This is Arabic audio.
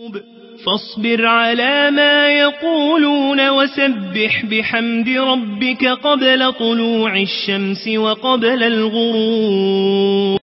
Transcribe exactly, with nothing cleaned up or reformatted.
فاصبر على ما يقولون وسبح بحمد ربك قبل طلوع الشمس وقبل الغروب